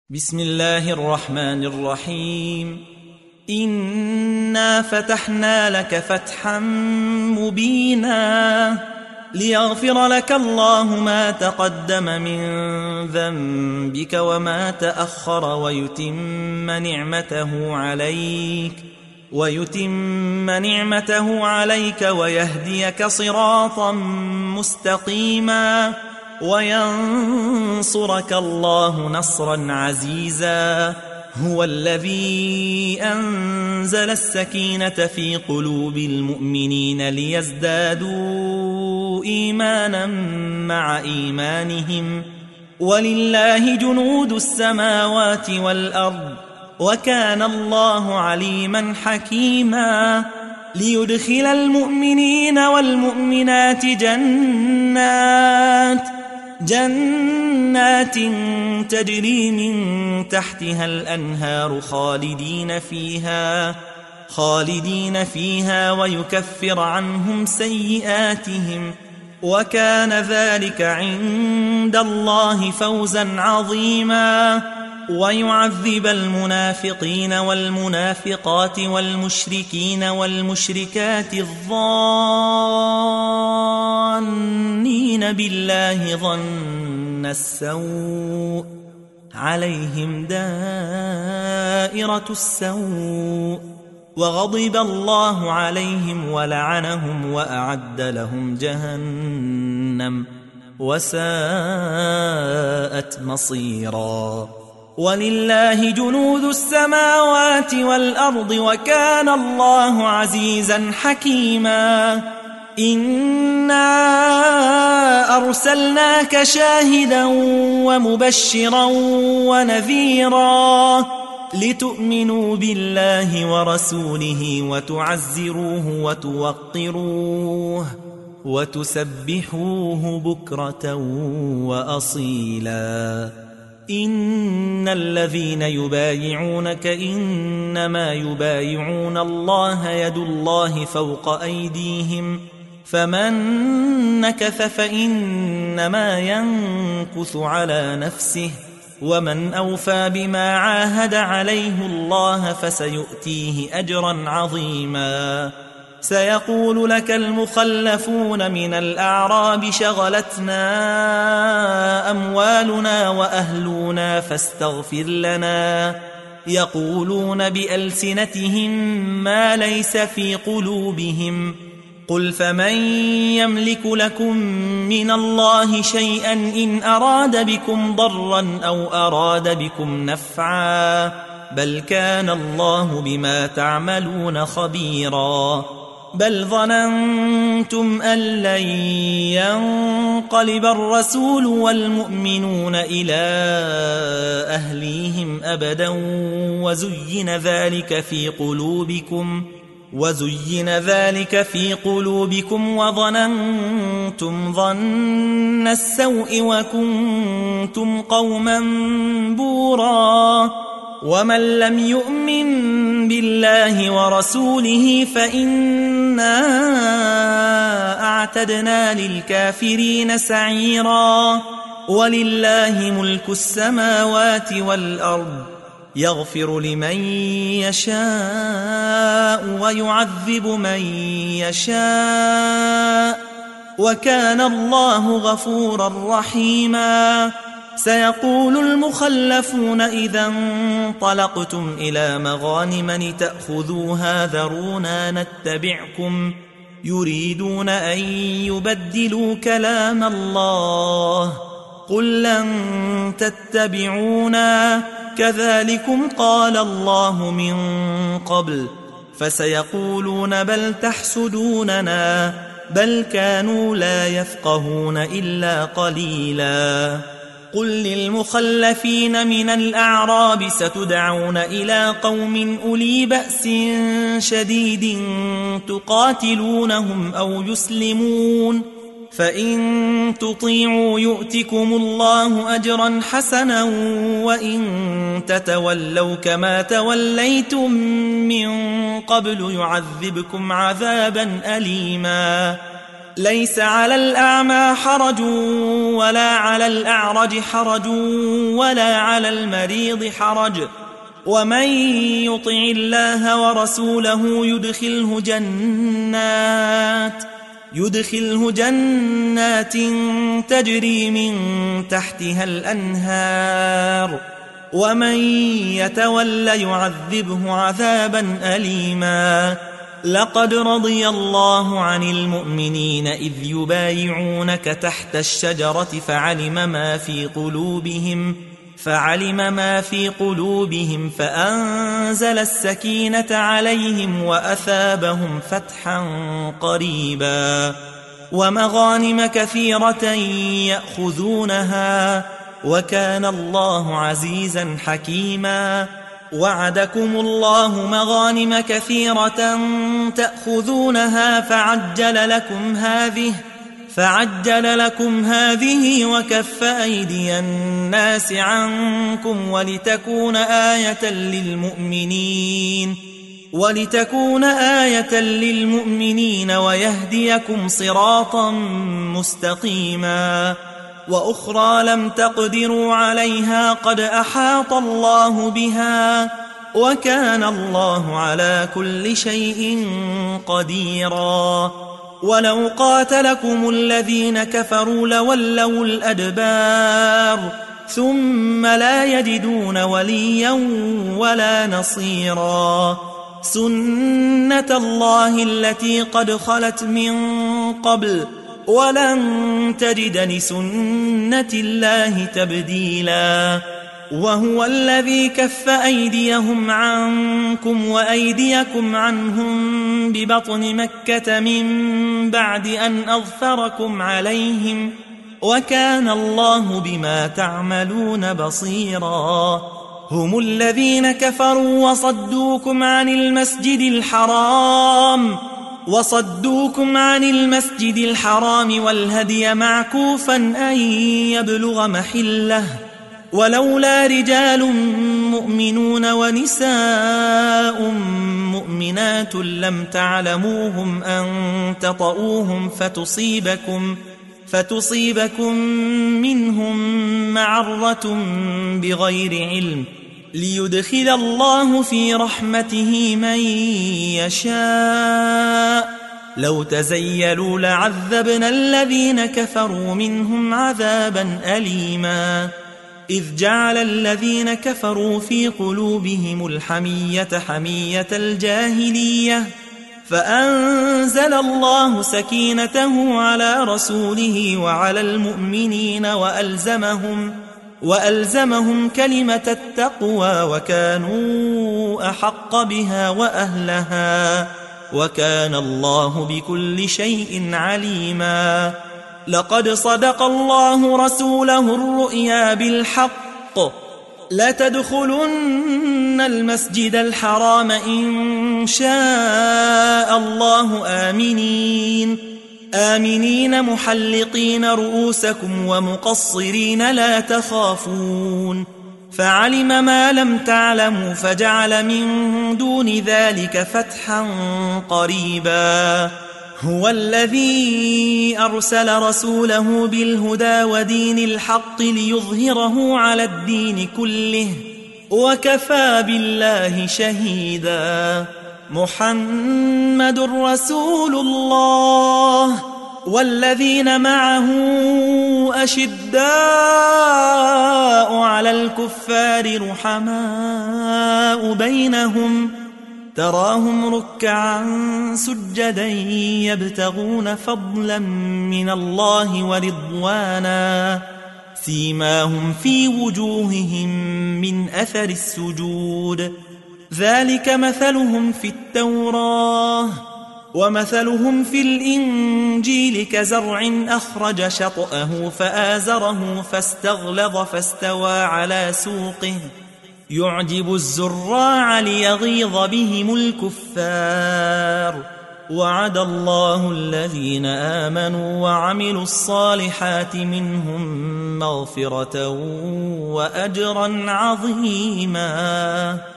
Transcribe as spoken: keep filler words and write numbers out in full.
بسم الله الرحمن الرحيم. إنا فتحنا لك فتحا مبينا ليغفر لك الله ما تقدم من ذنبك وما تأخر ويتم نعمته عليك ويتم نعمته عليك ويهديك صراطا مستقيما وينصرك الله نصرا عزيزا. هو الذي أنزل السكينة في قلوب المؤمنين ليزدادوا إيمانا مع إيمانهم ولله جنود السماوات والأرض وكان الله عليما حكيما. ليدخل المؤمنين والمؤمنات جنات جنات تجري من تحتها الأنهار خالدين فيها خالدين فيها ويكفر عنهم سيئاتهم وكان ذلك عند الله فوزا عظيما. ويعذب المنافقين والمنافقات والمشركين والمشركات الظانين بالله ظن السوء عليهم دائرة السوء وغضب الله عليهم ولعنهم وأعد لهم جهنم وساءت مصيرا. ولله جنود السماوات والأرض وكان الله عزيزا حكيما. إنا أرسلناك شاهدا ومبشرا ونذيرا لتؤمنوا بالله ورسوله وتعزروه وتوقروه وتسبحوه بكرة وأصيلا. إن الذين يبايعونك إنما يبايعون الله يد الله فوق أيديهم فمن نكث فإنما ينكث على نفسه ومن أوفى بما عاهد عليه الله فسيؤتيه أجرا عظيما. سيقول لك المخلفون من الأعراب شغلتنا أموالنا وأهلنا فاستغفر لنا يقولون بألسنتهم ما ليس في قلوبهم قل فمن يملك لكم من الله شيئا إن أراد بكم ضرا أو أراد بكم نفعا بل كان الله بما تعملون خبيرا. بل ظننتم أن لن ينقلب الرسول والمؤمنون إلى أهليهم أبدا وزين ذلك في قلوبكم وزين ذلك في قلوبكم وظننتم ظن السوء وكنتم قوما بورا. ومن لم يؤمن بالله ورسوله فإنا أعتدنا للكافرين سعيرا. ولله ملك السماوات والأرض يغفر لمن يشاء ويعذب من يشاء وكان الله غفورا رحيما. سيقول المخلفون إذا انطلقتم إلى مغانم لتأخذوها ذرونا نتبعكم يريدون أن يبدلوا كلام الله قل لن تتبعونا كذلكم قال الله من قبل فسيقولون بل تحسدوننا بل كانوا لا يفقهون إلا قليلا. قل للمخلفين من الأعراب ستدعون إلى قوم أولي بأس شديد تقاتلونهم أو يسلمون فإن تطيعوا يؤتكم الله أجرا حسنا وإن تتولوا كما توليتم من قبل يعذبكم عذابا أليما. ليس على الأعمى حرج ولا على الأعرج حرج ولا على المريض حرج ومن يطع الله ورسوله يدخله جنات يدخله جنات تجري من تحتها الأنهار ومن يتول يعذبه عذابا أليما. لقد رضي الله عن المؤمنين إذ يبايعونك تحت الشجرة فعلم ما في قلوبهم فعلم ما في قلوبهم فأنزل السكينة عليهم وأثابهم فتحا قريبا ومغانم كثيرة يأخذونها وكان الله عزيزا حكيما. وعدكم الله مغانم كثيرة تأخذونها فعجل لكم هذه فعجل لكم هذه وكف أيدي الناس عنكم ولتكون آية للمؤمنين ولتكون آية للمؤمنين ويهديكم صراطا مستقيما. وأخرى لم تقدروا عليها قد أحاط الله بها وكان الله على كل شيء قديرا. ولو قاتلكم الذين كفروا لولوا الأدبار ثم لا يجدون وليا ولا نصيرا. سنة الله التي قد خلت من قبل ولن تجد لسنة الله تبديلا. وهو الذي كف أيديهم عنكم وأيديكم عنهم ببطن مكة من بعد أن أظفركم عليهم وكان الله بما تعملون بصيرا. هم الذين كفروا وصدوكم عن المسجد الحرام وصدوكم عن المسجد الحرام والهدي معكوفا أن يبلغ محله ولولا رجال مؤمنون ونساء مؤمنات لم تعلموهم أن تطؤوهم فتصيبكم فتصيبكم منهم معرة بغير علم ليدخل الله في رحمته من يشاء. لو تزيلوا لعذبنا الذين كفروا منهم عذابا أليما. إذ جعل الذين كفروا في قلوبهم الحمية حمية الجاهلية فأنزل الله سكينته على رسوله وعلى المؤمنين وألزمهم وألزمهم كلمة التقوى وكانوا أحق بها وأهلها وكان الله بكل شيء عليما. لقد صدق الله رسوله الرؤيا بالحق لتدخلن المسجد الحرام إن شاء الله آمنين آمنين محلقين رؤوسكم ومقصرين لا تخافون فعلم ما لم تعلموا فجعل من دون ذلك فتحا قريبا. هو الذي أرسل رسوله بالهدى ودين الحق ليظهره على الدين كله وكفى بالله شهيدا. محمد رسول الله والذين معه أشداء على الكفار رحماء بينهم تراهم ركعا سجدا يبتغون فضلا من الله ورضوانا سيماهم في وجوههم من أثر السجود ذلك مثلهم في التوراة ومثلهم في الإنجيل كزرع أخرج شطأه فآزره فاستغلظ فاستوى على سوقه يعجب الزراع ليغيظ بهم الكفار. وعد الله الذين آمنوا وعملوا الصالحات منهم مغفرة وأجرا عظيما.